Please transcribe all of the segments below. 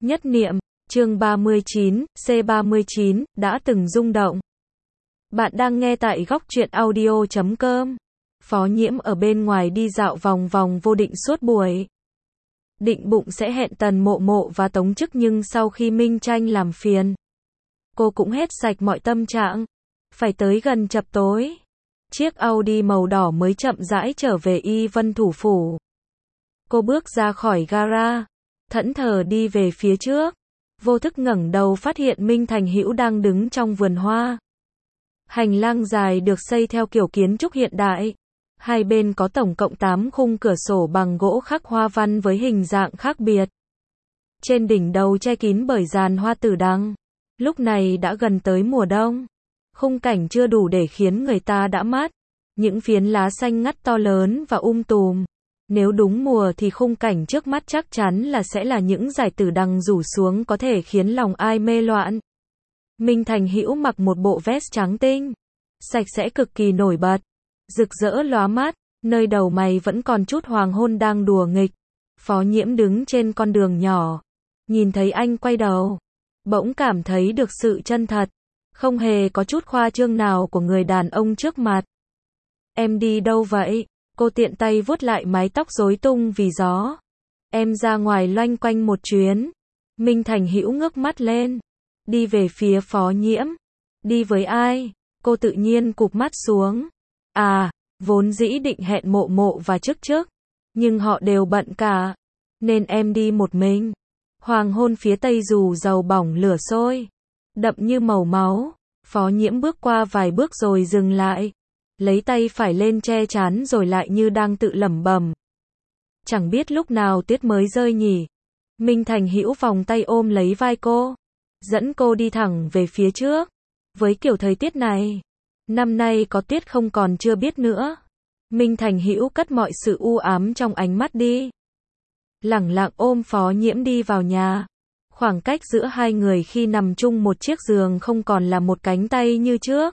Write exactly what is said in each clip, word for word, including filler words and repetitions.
Nhất niệm, chương ba mươi chín, C ba mươi chín, đã từng rung động. Bạn đang nghe tại góc truyện audio chấm com. Phó Nhiễm ở bên ngoài đi dạo vòng vòng vô định suốt buổi. Định bụng sẽ hẹn Tần Mộ Mộ và Tống Chức, nhưng sau khi Minh Tranh làm phiền, cô cũng hết sạch mọi tâm trạng. Phải tới gần chập tối, chiếc Audi màu đỏ mới chậm rãi trở về Y Vân thủ phủ. Cô bước ra khỏi gara, thẫn thờ đi về phía trước, vô thức ngẩng đầu phát hiện Minh Thành Hữu đang đứng trong vườn hoa. Hành lang dài được xây theo kiểu kiến trúc hiện đại. Hai bên có tổng cộng tám khung cửa sổ bằng gỗ khắc hoa văn với hình dạng khác biệt. Trên đỉnh đầu che kín bởi giàn hoa tử đằng. Lúc này đã gần tới mùa đông. Khung cảnh chưa đủ để khiến người ta đã mắt. Những phiến lá xanh ngắt to lớn và um tùm. Nếu đúng mùa thì khung cảnh trước mắt chắc chắn là sẽ là những dải tử đằng rủ xuống có thể khiến lòng ai mê loạn. Minh Thành Hữu mặc một bộ vest trắng tinh, sạch sẽ cực kỳ nổi bật, rực rỡ lóa mắt, nơi đầu mày vẫn còn chút hoàng hôn đang đùa nghịch. Phó Nhiễm đứng trên con đường nhỏ, nhìn thấy anh quay đầu, bỗng cảm thấy được sự chân thật, không hề có chút khoa trương nào của người đàn ông trước mặt. Em đi đâu vậy? Cô tiện tay vuốt lại mái tóc rối tung vì gió. Em ra ngoài loanh quanh một chuyến. Minh Thành Hữu ngước mắt lên, đi về phía Phó Nhiễm. Đi với ai? Cô tự nhiên cụp mắt xuống. À, vốn dĩ định hẹn Mộ Mộ và Chức Chức, nhưng họ đều bận cả, nên em đi một mình. Hoàng hôn phía tây dù dầu bỏng lửa sôi, đậm như màu máu. Phó Nhiễm bước qua vài bước rồi dừng lại, lấy tay phải lên che trán rồi lại như đang tự lẩm bẩm. Chẳng biết lúc nào tuyết mới rơi nhỉ. Minh Thành Hữu vòng tay ôm lấy vai cô, dẫn cô đi thẳng về phía trước. Với kiểu thời tiết này, năm nay có tuyết không còn chưa biết nữa. Minh Thành Hữu cất mọi sự u ám trong ánh mắt đi, lẳng lặng ôm Phó Nhiễm đi vào nhà. Khoảng cách giữa hai người khi nằm chung một chiếc giường không còn là một cánh tay như trước.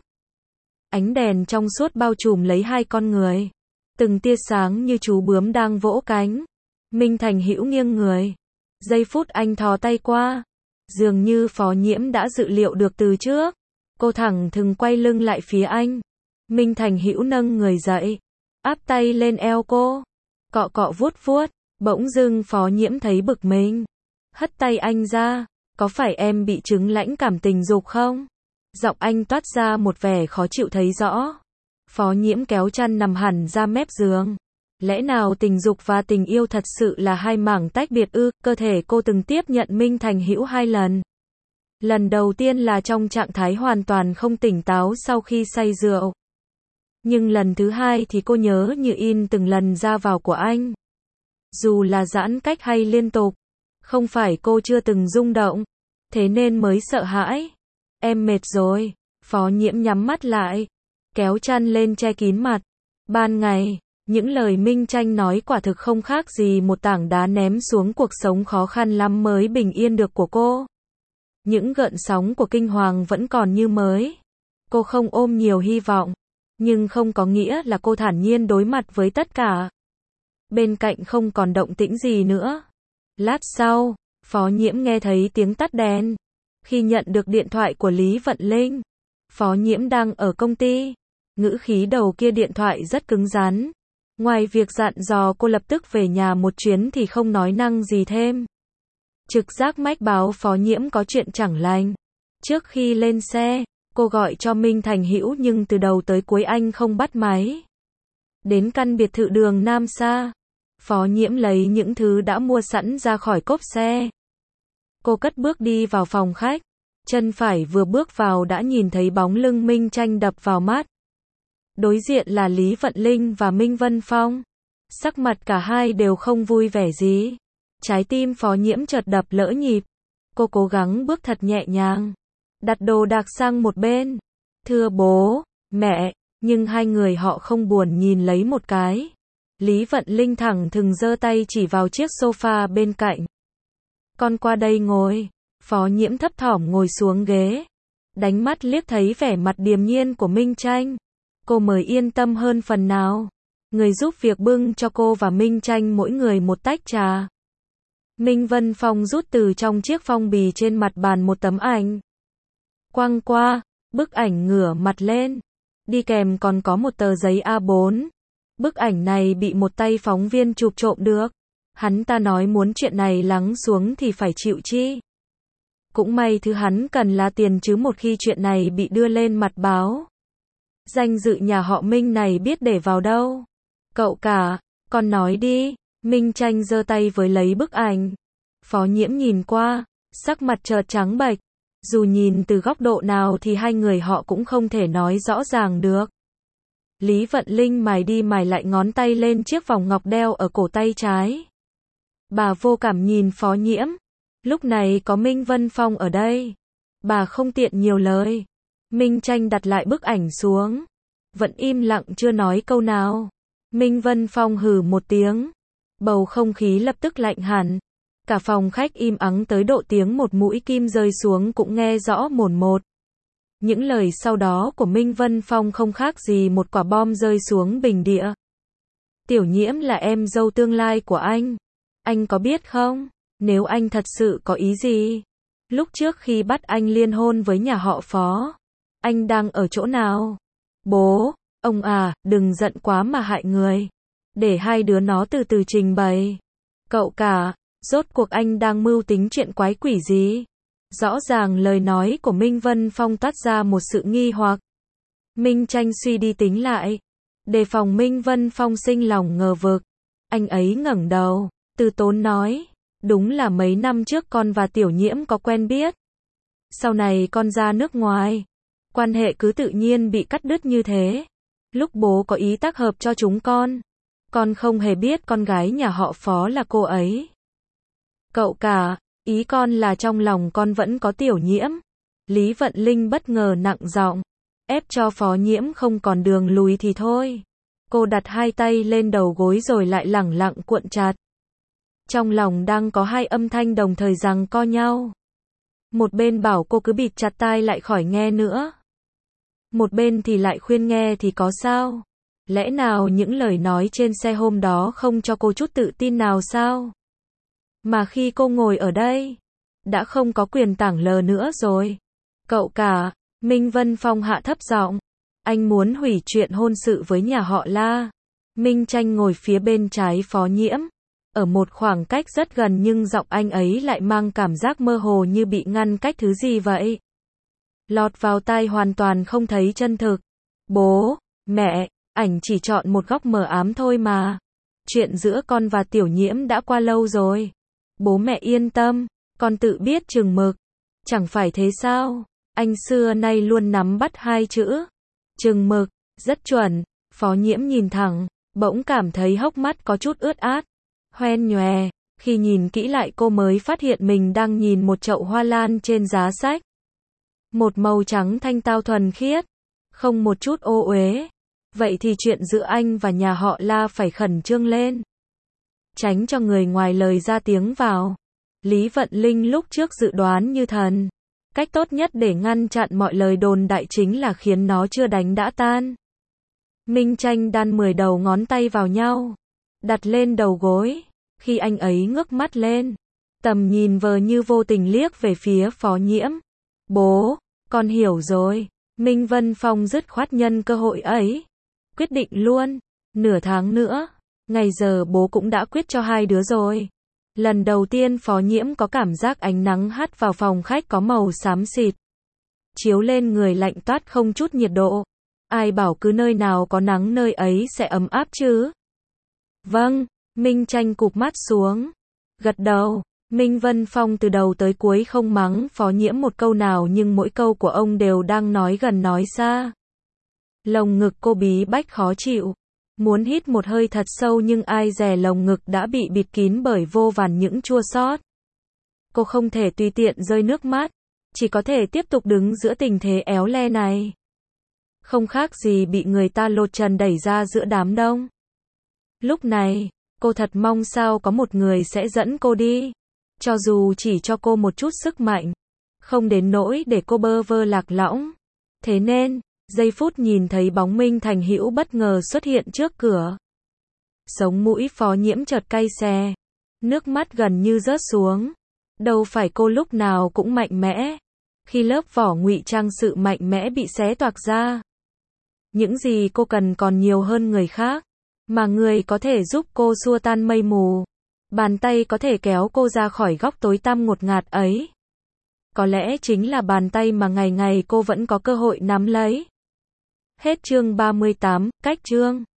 Ánh đèn trong suốt bao trùm lấy hai con người, từng tia sáng như chú bướm đang vỗ cánh. Minh Thành Hữu nghiêng người, giây phút anh thò tay qua, dường như Phó Nhiễm đã dự liệu được từ trước. Cô thẳng thừng quay lưng lại phía anh. Minh Thành Hữu nâng người dậy, áp tay lên eo cô, cọ cọ vuốt vuốt. Bỗng dưng Phó Nhiễm thấy bực mình, hất tay anh ra. Có phải em bị chứng lãnh cảm tình dục không? Giọng anh toát ra một vẻ khó chịu thấy rõ. Phó Nhiễm kéo chăn nằm hẳn ra mép giường. Lẽ nào tình dục và tình yêu thật sự là hai mảng tách biệt ư? Cơ thể cô từng tiếp nhận Minh Thành Hữu hai lần. Lần đầu tiên là trong trạng thái hoàn toàn không tỉnh táo sau khi say rượu. Nhưng lần thứ hai thì cô nhớ như in từng lần ra vào của anh. Dù là giãn cách hay liên tục, không phải cô chưa từng rung động, thế nên mới sợ hãi. Em mệt rồi. Phó Nhiễm nhắm mắt lại, kéo chăn lên che kín mặt. Ban ngày, những lời Minh Tranh nói quả thực không khác gì một tảng đá ném xuống cuộc sống khó khăn lắm mới bình yên được của cô. Những gợn sóng của kinh hoàng vẫn còn như mới. Cô không ôm nhiều hy vọng, nhưng không có nghĩa là cô thản nhiên đối mặt với tất cả. Bên cạnh không còn động tĩnh gì nữa. Lát sau, Phó Nhiễm nghe thấy tiếng tắt đèn. Khi nhận được điện thoại của Lý Vận Linh, Phó Nhiễm đang ở công ty. Ngữ khí đầu kia điện thoại rất cứng rắn. Ngoài việc dặn dò cô lập tức về nhà một chuyến thì không nói năng gì thêm. Trực giác mách báo Phó Nhiễm có chuyện chẳng lành. Trước khi lên xe, cô gọi cho Minh Thành Hữu nhưng từ đầu tới cuối anh không bắt máy. Đến căn biệt thự đường Nam Sa, Phó Nhiễm lấy những thứ đã mua sẵn ra khỏi cốp xe. Cô cất bước đi vào phòng khách. Chân phải vừa bước vào đã nhìn thấy bóng lưng Minh Tranh đập vào mắt. Đối diện là Lý Vận Linh và Minh Vân Phong. Sắc mặt cả hai đều không vui vẻ gì. Trái tim Phó Nhiễm chợt đập lỡ nhịp. Cô cố gắng bước thật nhẹ nhàng, đặt đồ đạc sang một bên. Thưa bố, mẹ, nhưng hai người họ không buồn nhìn lấy một cái. Lý Vận Linh thẳng thừng giơ tay chỉ vào chiếc sofa bên cạnh. Con qua đây ngồi. Phó Nhiễm thấp thỏm ngồi xuống ghế, đánh mắt liếc thấy vẻ mặt điềm nhiên của Minh Tranh. Cô mới yên tâm hơn phần nào. Người giúp việc bưng cho cô và Minh Tranh mỗi người một tách trà. Minh Vân Phong rút từ trong chiếc phong bì trên mặt bàn một tấm ảnh. Quăng qua, bức ảnh ngửa mặt lên. Đi kèm còn có một tờ giấy A bốn. Bức ảnh này bị một tay phóng viên chụp trộm được. Hắn ta nói muốn chuyện này lắng xuống thì phải chịu chi. Cũng may thứ hắn cần là tiền chứ một khi chuyện này bị đưa lên mặt báo. Danh dự nhà họ Minh này biết để vào đâu. Cậu cả, con nói đi. Minh Tranh giơ tay với lấy bức ảnh. Phó Nhiễm nhìn qua, sắc mặt chợt trắng bệch. Dù nhìn từ góc độ nào thì hai người họ cũng không thể nói rõ ràng được. Lý Vận Linh mài đi mài lại ngón tay lên chiếc vòng ngọc đeo ở cổ tay trái. Bà vô cảm nhìn Phó Nhiễm. Lúc này có Minh Vân Phong ở đây. Bà không tiện nhiều lời. Minh Tranh đặt lại bức ảnh xuống. Vẫn im lặng chưa nói câu nào. Minh Vân Phong hừ một tiếng. Bầu không khí lập tức lạnh hẳn. Cả phòng khách im ắng tới độ tiếng một mũi kim rơi xuống cũng nghe rõ mồn một. Những lời sau đó của Minh Vân Phong không khác gì một quả bom rơi xuống bình địa. Tiểu Nhiễm là em dâu tương lai của anh. Anh có biết không? Nếu anh thật sự có ý gì? Lúc trước khi bắt anh liên hôn với nhà họ Phó, anh đang ở chỗ nào? Bố, ông à, đừng giận quá mà hại người. Để hai đứa nó từ từ trình bày. Cậu cả, rốt cuộc anh đang mưu tính chuyện quái quỷ gì? Rõ ràng lời nói của Minh Vân Phong toát ra một sự nghi hoặc. Minh Tranh suy đi tính lại. Đề phòng Minh Vân Phong sinh lòng ngờ vực. Anh ấy ngẩng đầu, từ tốn nói. Đúng là mấy năm trước con và Tiểu Nhiễm có quen biết. Sau này con ra nước ngoài. Quan hệ cứ tự nhiên bị cắt đứt như thế. Lúc bố có ý tác hợp cho chúng con. Con không hề biết con gái nhà họ Phó là cô ấy. Cậu cả, ý con là trong lòng con vẫn có Tiểu Nhiễm. Lý Vận Linh bất ngờ nặng giọng. Ép cho Phó Nhiễm không còn đường lùi thì thôi. Cô đặt hai tay lên đầu gối rồi lại lẳng lặng cuộn chặt. Trong lòng đang có hai âm thanh đồng thời giằng co nhau. Một bên bảo cô cứ bịt chặt tai lại khỏi nghe nữa. Một bên thì lại khuyên nghe thì có sao? Lẽ nào những lời nói trên xe hôm đó không cho cô chút tự tin nào sao? Mà khi cô ngồi ở đây, đã không có quyền tảng lờ nữa rồi. Cậu cả, Minh Vân Phong hạ thấp giọng. Anh muốn hủy chuyện hôn sự với nhà họ La. Minh Tranh ngồi phía bên trái Phó Nhiễm. Ở một khoảng cách rất gần nhưng giọng anh ấy lại mang cảm giác mơ hồ như bị ngăn cách thứ gì vậy. Lọt vào tai hoàn toàn không thấy chân thực. Bố, mẹ, ảnh chỉ chọn một góc mờ ám thôi mà. Chuyện giữa con và Tiểu Nhiễm đã qua lâu rồi. Bố mẹ yên tâm, con tự biết chừng mực. Chẳng phải thế sao? Anh xưa nay luôn nắm bắt hai chữ. Chừng mực, rất chuẩn. Phó Nhiễm nhìn thẳng, bỗng cảm thấy hốc mắt có chút ướt át. Hoen nhòe, khi nhìn kỹ lại cô mới phát hiện mình đang nhìn một chậu hoa lan trên giá sách. Một màu trắng thanh tao thuần khiết, không một chút ô uế. Vậy thì chuyện giữa anh và nhà họ La phải khẩn trương lên. Tránh cho người ngoài lời ra tiếng vào. Lý Vận Linh lúc trước dự đoán như thần. Cách tốt nhất để ngăn chặn mọi lời đồn đại chính là khiến nó chưa đánh đã tan. Minh Tranh đan mười đầu ngón tay vào nhau. Đặt lên đầu gối. Khi anh ấy ngước mắt lên. Tầm nhìn vờ như vô tình liếc về phía Phó Nhiễm. Bố, con hiểu rồi. Minh Vân Phong dứt khoát nhân cơ hội ấy. Quyết định luôn. Nửa tháng nữa. Ngày giờ bố cũng đã quyết cho hai đứa rồi. Lần đầu tiên Phó Nhiễm có cảm giác ánh nắng hắt vào phòng khách có màu xám xịt. Chiếu lên người lạnh toát không chút nhiệt độ. Ai bảo cứ nơi nào có nắng nơi ấy sẽ ấm áp chứ? Vâng, Minh Tranh cụp mắt xuống. Gật đầu. Minh Vân Phong từ đầu tới cuối không mắng Phó Nhiễm một câu nào nhưng mỗi câu của ông đều đang nói gần nói xa. Lồng ngực cô bí bách khó chịu. Muốn hít một hơi thật sâu nhưng ai dè lồng ngực đã bị bịt kín bởi vô vàn những chua xót. Cô không thể tùy tiện rơi nước mắt. Chỉ có thể tiếp tục đứng giữa tình thế éo le này. Không khác gì bị người ta lột trần đẩy ra giữa đám đông. Lúc này, cô thật mong sao có một người sẽ dẫn cô đi. Cho dù chỉ cho cô một chút sức mạnh. Không đến nỗi để cô bơ vơ lạc lõng. Thế nên, giây phút nhìn thấy bóng Minh Thành Hữu bất ngờ xuất hiện trước cửa. Sống mũi Phó Nhiễm chợt cay xè. Nước mắt gần như rớt xuống. Đâu phải cô lúc nào cũng mạnh mẽ. Khi lớp vỏ ngụy trang sự mạnh mẽ bị xé toạc ra, những gì cô cần còn nhiều hơn người khác. Mà người có thể giúp cô xua tan mây mù. Bàn tay có thể kéo cô ra khỏi góc tối tăm ngột ngạt ấy. Có lẽ chính là bàn tay mà ngày ngày cô vẫn có cơ hội nắm lấy. Hết chương ba mươi tám, cách chương.